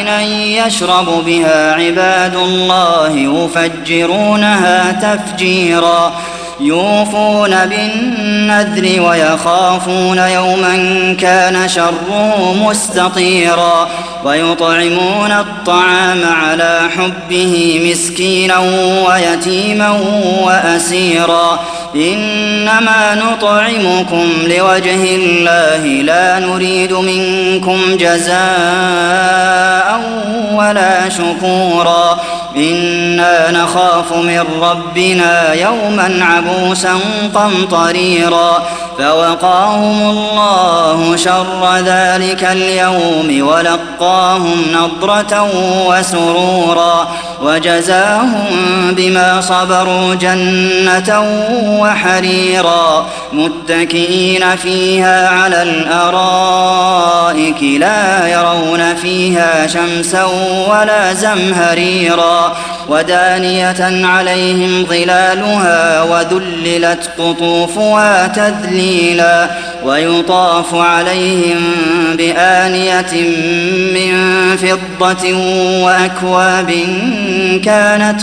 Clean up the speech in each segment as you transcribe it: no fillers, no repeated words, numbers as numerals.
عَيْنًا يَشْرَبُ بِهَا عِبَادُ اللَّهِ يُفَجِّرُونَهَا تَفْجِيرًا يُوفُونَ بِالنَّذْرِ وَيَخَافُونَ يَوْمًا كَانَ شَرُّهُ مُسْتَطِيرًا وَيُطْعِمُونَ الطَّعَامَ عَلَىٰ حُبِّهِ مِسْكِينًا وَيَتِيمًا وَأَسِيرًا إِنَّمَا نُطْعِمُكُمْ لِوَجْهِ اللَّهِ لَا نُرِيدُ مِنكُمْ جَزَاءً وَلَا شُكُورًا إِنَّا نَخَافُ مِن رَّبِّنَا يَوْمًا عَبُوسًا قَمْطَرِيرًا فَوَقَاهُمُ اللَّهُ شَرَّ ذَٰلِكَ الْيَوْمِ وَلَقَّاهُمْ نَضْرَةً وَسُرُورًا وَجَزَاهُم بِمَا صَبَرُوا جَنَّةً وَحَرِيرًا مُّتَّكِئِينَ فِيهَا عَلَى الْأَرَائِكِ لَا يَرَوْنَ فِيهَا شَمْسًا وَلَا زَمْهَرِيرًا وَدَانِيَةً عَلَيْهِمْ ظِلَالُهَا وَذُلِّلَتْ قُطُوفُهَا تَذْلِيلًا وَيُطَافُ عَلَيْهِم بِآنِيَةٍ مِّن فِضَّةٍ وَأَكْوَابٍ كَانَتْ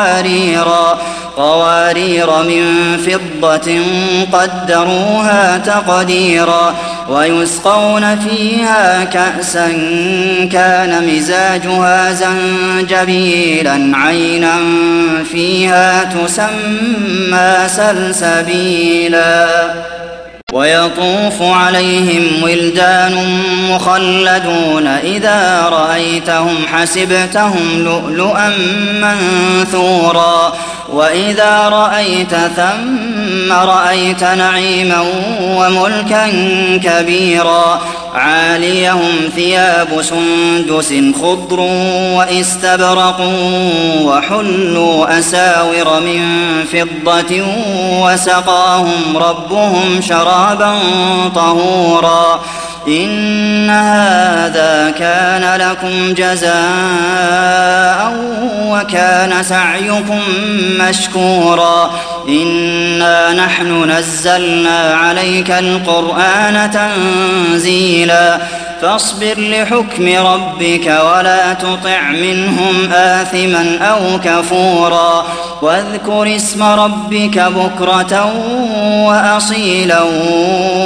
قَوَارِيرَ مِن فِضَّةٍ قَدَّرُوهَا تَقْدِيرًا وَيُسْقَوْنَ فِيهَا كَأْسًا كَانَ مِزَاجُهَا زَنجَبِيلًا عَيْنًا فِيهَا تُسَمَّىٰ سَلْسَبِيلًا وَيَطُوفُ عَلَيْهِمْ وِلْدَانٌ مُّخَلَّدُونَ إِذَا رَأَيْتَهُمْ حَسِبْتَهُمْ لُؤْلُؤًا مَّنثُورًا وَإِذَا رَأَيْتَ ثَمَّ رَأَيْتَ نَعِيمًا وَمُلْكًا كَبِيرًا عَالِيَهُمْ ثِيَابُ سُندُسٍ خُضْرٌ وَإِسْتَبْرَقٌ وَحُلُّوا أَسَاوِرَ مِن فِضَّةٍ وَسَقَاهُمْ رَبُّهُمْ شَرَابًا طَهُورًا إِنَّ هَٰذَا كَانَ لَكُمْ جَزَاءً وَكَانَ سَعْيُكُم مَّشْكُورًا إِنَّا نَحْنُ نَزَّلْنَا عَلَيْكَ الْقُرْآنَ تَنزِيلًا فاصبر لحكم ربك ولا تطع منهم آثما أو كفورا واذكر اسم ربك بكرة وأصيلا